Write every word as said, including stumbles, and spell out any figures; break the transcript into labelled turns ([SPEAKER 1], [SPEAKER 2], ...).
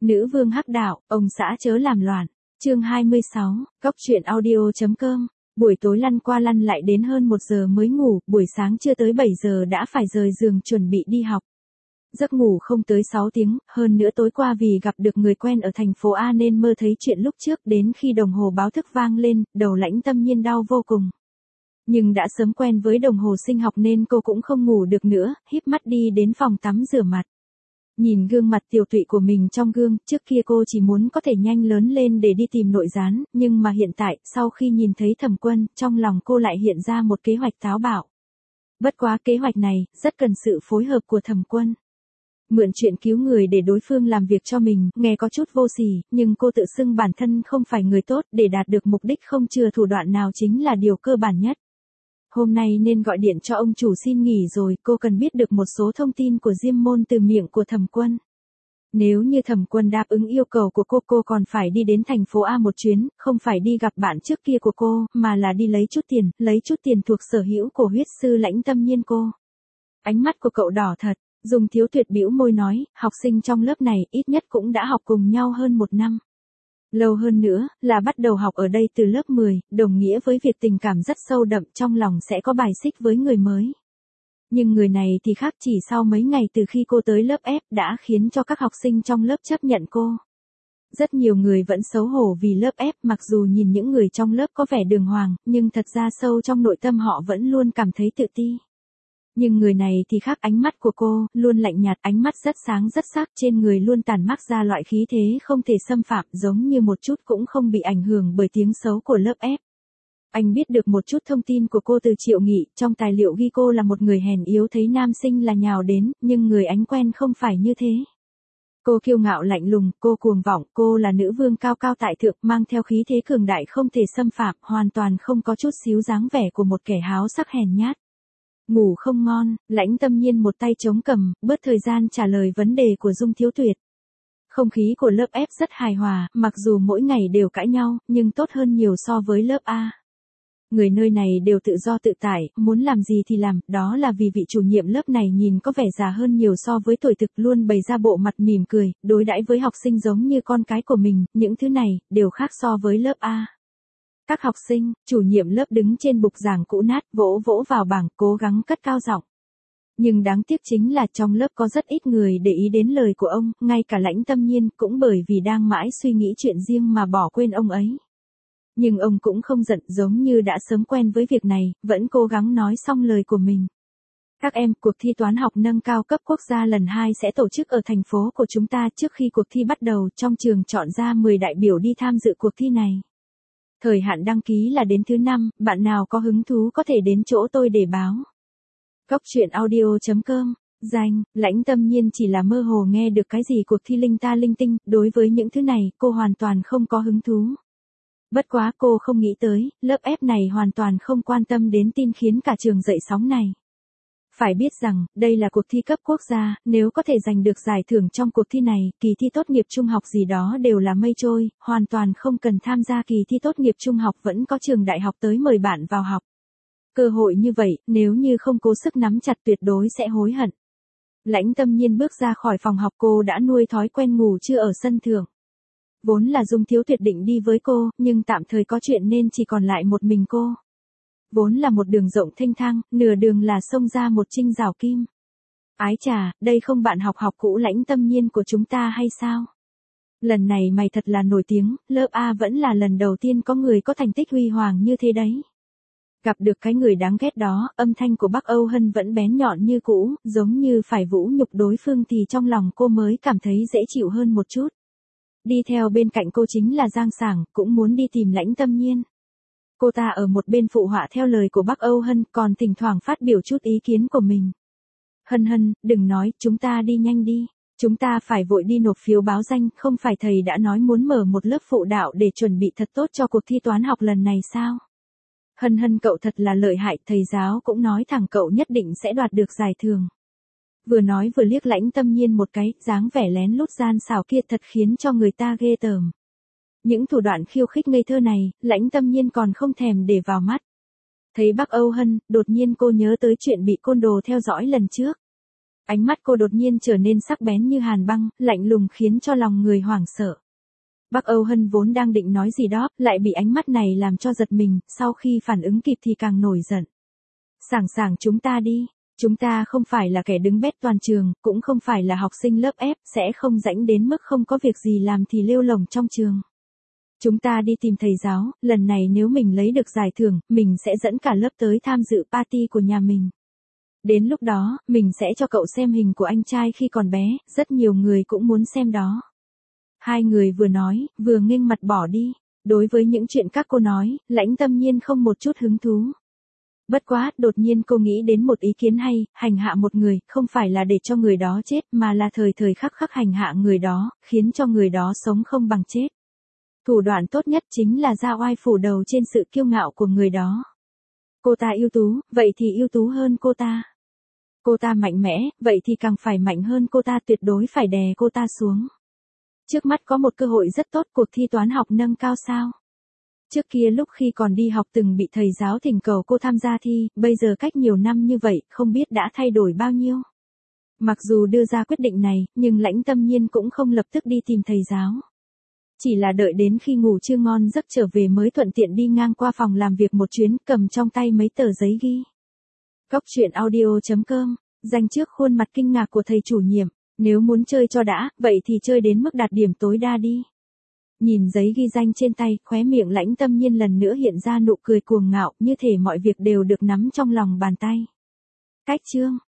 [SPEAKER 1] Nữ vương hắc đạo, ông xã chớ làm loạn. Chương hai mươi sáu, Cóc truyện audio.com. Buổi tối lăn qua lăn lại đến hơn một giờ mới ngủ, buổi sáng chưa tới bảy giờ đã phải rời giường chuẩn bị đi học. Giấc ngủ không tới sáu tiếng, hơn nữa tối qua vì gặp được người quen ở thành phố A nên mơ thấy chuyện lúc trước, đến khi đồng hồ báo thức vang lên, đầu Lãnh Tâm Nhiên đau vô cùng. Nhưng đã sớm quen với đồng hồ sinh học nên cô cũng không ngủ được nữa, híp mắt đi đến phòng tắm rửa mặt. Nhìn gương mặt tiều tụy của mình trong gương, trước kia cô chỉ muốn có thể nhanh lớn lên để đi tìm nội gián, nhưng mà hiện tại, sau khi nhìn thấy Thẩm Quân, trong lòng cô lại hiện ra một kế hoạch táo bạo. Bất quá kế hoạch này, rất cần sự phối hợp của Thẩm Quân. Mượn chuyện cứu người để đối phương làm việc cho mình, nghe có chút vô sỉ, nhưng cô tự xưng bản thân không phải người tốt, để đạt được mục đích không chừa thủ đoạn nào chính là điều cơ bản nhất. Hôm nay nên gọi điện cho ông chủ xin nghỉ rồi, cô cần biết được một số thông tin của Diêm Môn từ miệng của Thẩm Quân. Nếu như Thẩm Quân đáp ứng yêu cầu của cô, cô còn phải đi đến thành phố A một chuyến, không phải đi gặp bạn trước kia của cô, mà là đi lấy chút tiền, lấy chút tiền thuộc sở hữu của huyết sư Lãnh Tâm Nhiên cô. Ánh mắt của cậu đỏ thật, Dung Thiếu Tuyệt bĩu môi nói, học sinh trong lớp này ít nhất cũng đã học cùng nhau hơn một năm. Lâu hơn nữa, là bắt đầu học ở đây từ lớp mười, đồng nghĩa với việc tình cảm rất sâu đậm, trong lòng sẽ có bài xích với người mới. Nhưng người này thì khác, chỉ sau mấy ngày từ khi cô tới lớp F đã khiến cho các học sinh trong lớp chấp nhận cô. Rất nhiều người vẫn xấu hổ vì lớp F, mặc dù nhìn những người trong lớp có vẻ đường hoàng, nhưng thật ra sâu trong nội tâm họ vẫn luôn cảm thấy tự ti. Nhưng người này thì khác, ánh mắt của cô, luôn lạnh nhạt, ánh mắt rất sáng rất sắc, trên người luôn tản mát ra loại khí thế không thể xâm phạm, giống như một chút cũng không bị ảnh hưởng bởi tiếng xấu của lớp F. Anh biết được một chút thông tin của cô từ Triệu Nghị, trong tài liệu ghi cô là một người hèn yếu, thấy nam sinh là nhào đến, nhưng người anh quen không phải như thế. Cô kiêu ngạo lạnh lùng, cô cuồng vọng, cô là nữ vương cao cao tại thượng, mang theo khí thế cường đại không thể xâm phạm, hoàn toàn không có chút xíu dáng vẻ của một kẻ háo sắc hèn nhát. Ngủ không ngon, Lãnh Tâm Nhiên một tay chống cằm, bớt thời gian trả lời vấn đề của Dung Thiếu Tuyệt. Không khí của lớp F rất hài hòa, mặc dù mỗi ngày đều cãi nhau, nhưng tốt hơn nhiều so với lớp A. Người nơi này đều tự do tự tại, muốn làm gì thì làm, đó là vì vị chủ nhiệm lớp này nhìn có vẻ già hơn nhiều so với tuổi thực, luôn bày ra bộ mặt mỉm cười, đối đãi với học sinh giống như con cái của mình, những thứ này, đều khác so với lớp A. Các học sinh, chủ nhiệm lớp đứng trên bục giảng cũ nát, vỗ vỗ vào bảng, cố gắng cất cao giọng. Nhưng đáng tiếc chính là trong lớp có rất ít người để ý đến lời của ông, ngay cả Lãnh Tâm Nhiên cũng bởi vì đang mãi suy nghĩ chuyện riêng mà bỏ quên ông ấy. Nhưng ông cũng không giận, giống như đã sớm quen với việc này, vẫn cố gắng nói xong lời của mình. Các em, cuộc thi toán học nâng cao cấp quốc gia lần hai sẽ tổ chức ở thành phố của chúng ta. Trước khi cuộc thi bắt đầu, trong trường chọn ra mười đại biểu đi tham dự cuộc thi này. Thời hạn đăng ký là đến thứ năm, bạn nào có hứng thú có thể đến chỗ tôi để báo. Cóc truyện audio.com. Danh, Lãnh Tâm Nhiên chỉ là mơ hồ nghe được cái gì cuộc thi linh ta linh tinh, đối với những thứ này, cô hoàn toàn không có hứng thú. Bất quá cô không nghĩ tới, lớp F này hoàn toàn không quan tâm đến tin khiến cả trường dậy sóng này. Phải biết rằng, đây là cuộc thi cấp quốc gia, nếu có thể giành được giải thưởng trong cuộc thi này, kỳ thi tốt nghiệp trung học gì đó đều là mây trôi, hoàn toàn không cần tham gia kỳ thi tốt nghiệp trung học, vẫn có trường đại học tới mời bạn vào học. Cơ hội như vậy, nếu như không cố sức nắm chặt tuyệt đối sẽ hối hận. Lãnh Tâm Nhiên bước ra khỏi phòng học, cô đã nuôi thói quen ngủ trưa ở sân thượng. Vốn là Dung Thiếu Tuyệt định đi với cô, nhưng tạm thời có chuyện nên chỉ còn lại một mình cô. Vốn là một đường rộng thênh thang, nửa đường là xông ra một trinh rào kim. Ái chà, đây không bạn học học cũ Lãnh Tâm Nhiên của chúng ta hay sao? Lần này mày thật là nổi tiếng, lớp A vẫn là lần đầu tiên có người có thành tích huy hoàng như thế đấy. Gặp được cái người đáng ghét đó, âm thanh của Bắc Âu Hân vẫn bén nhọn như cũ, giống như phải vũ nhục đối phương thì trong lòng cô mới cảm thấy dễ chịu hơn một chút. Đi theo bên cạnh cô chính là Giang Sảng, cũng muốn đi tìm Lãnh Tâm Nhiên. Cô ta ở một bên phụ họa theo lời của Bắc Âu Hân, còn thỉnh thoảng phát biểu chút ý kiến của mình. Hân Hân, đừng nói, chúng ta đi nhanh đi. Chúng ta phải vội đi nộp phiếu báo danh, không phải thầy đã nói muốn mở một lớp phụ đạo để chuẩn bị thật tốt cho cuộc thi toán học lần này sao? Hân Hân cậu thật là lợi hại, thầy giáo cũng nói thẳng cậu nhất định sẽ đoạt được giải thưởng. Vừa nói vừa liếc Lãnh Tâm Nhiên một cái, dáng vẻ lén lút gian xảo kia thật khiến cho người ta ghê tởm. Những thủ đoạn khiêu khích ngây thơ này, Lãnh Tâm Nhiên còn không thèm để vào mắt. Thấy Bắc Âu Hân, đột nhiên cô nhớ tới chuyện bị côn đồ theo dõi lần trước. Ánh mắt cô đột nhiên trở nên sắc bén như hàn băng, lạnh lùng khiến cho lòng người hoảng sợ. Bắc Âu Hân vốn đang định nói gì đó, lại bị ánh mắt này làm cho giật mình, sau khi phản ứng kịp thì càng nổi giận. Sảng sảng chúng ta đi, chúng ta không phải là kẻ đứng bét toàn trường, cũng không phải là học sinh lớp ép, sẽ không rãnh đến mức không có việc gì làm thì lêu lổng trong trường. Chúng ta đi tìm thầy giáo, lần này nếu mình lấy được giải thưởng, mình sẽ dẫn cả lớp tới tham dự party của nhà mình. Đến lúc đó, mình sẽ cho cậu xem hình của anh trai khi còn bé, rất nhiều người cũng muốn xem đó. Hai người vừa nói, vừa nghênh mặt bỏ đi. Đối với những chuyện các cô nói, Lãnh Tâm Nhiên không một chút hứng thú. Bất quá, đột nhiên cô nghĩ đến một ý kiến hay, hành hạ một người, không phải là để cho người đó chết, mà là thời thời khắc khắc hành hạ người đó, khiến cho người đó sống không bằng chết. Thủ đoạn tốt nhất chính là ra oai phủ đầu trên sự kiêu ngạo của người đó. Cô ta ưu tú, vậy thì ưu tú hơn cô ta. Cô ta mạnh mẽ, vậy thì càng phải mạnh hơn cô ta, tuyệt đối phải đè cô ta xuống. Trước mắt có một cơ hội rất tốt, cuộc thi toán học nâng cao sao. Trước kia lúc khi còn đi học từng bị thầy giáo thỉnh cầu cô tham gia thi, bây giờ cách nhiều năm như vậy, không biết đã thay đổi bao nhiêu. Mặc dù đưa ra quyết định này, nhưng Lãnh Tâm Nhiên cũng không lập tức đi tìm thầy giáo. Chỉ là đợi đến khi ngủ chưa ngon giấc trở về mới thuận tiện đi ngang qua phòng làm việc một chuyến, cầm trong tay mấy tờ giấy ghi. Cóc truyện audio chấm com, dành trước khuôn mặt kinh ngạc của thầy chủ nhiệm, nếu muốn chơi cho đã, vậy thì chơi đến mức đạt điểm tối đa đi. Nhìn giấy ghi danh trên tay, khóe miệng Lãnh Tâm Nhiên lần nữa hiện ra nụ cười cuồng ngạo, như thể mọi việc đều được nắm trong lòng bàn tay. Cách chương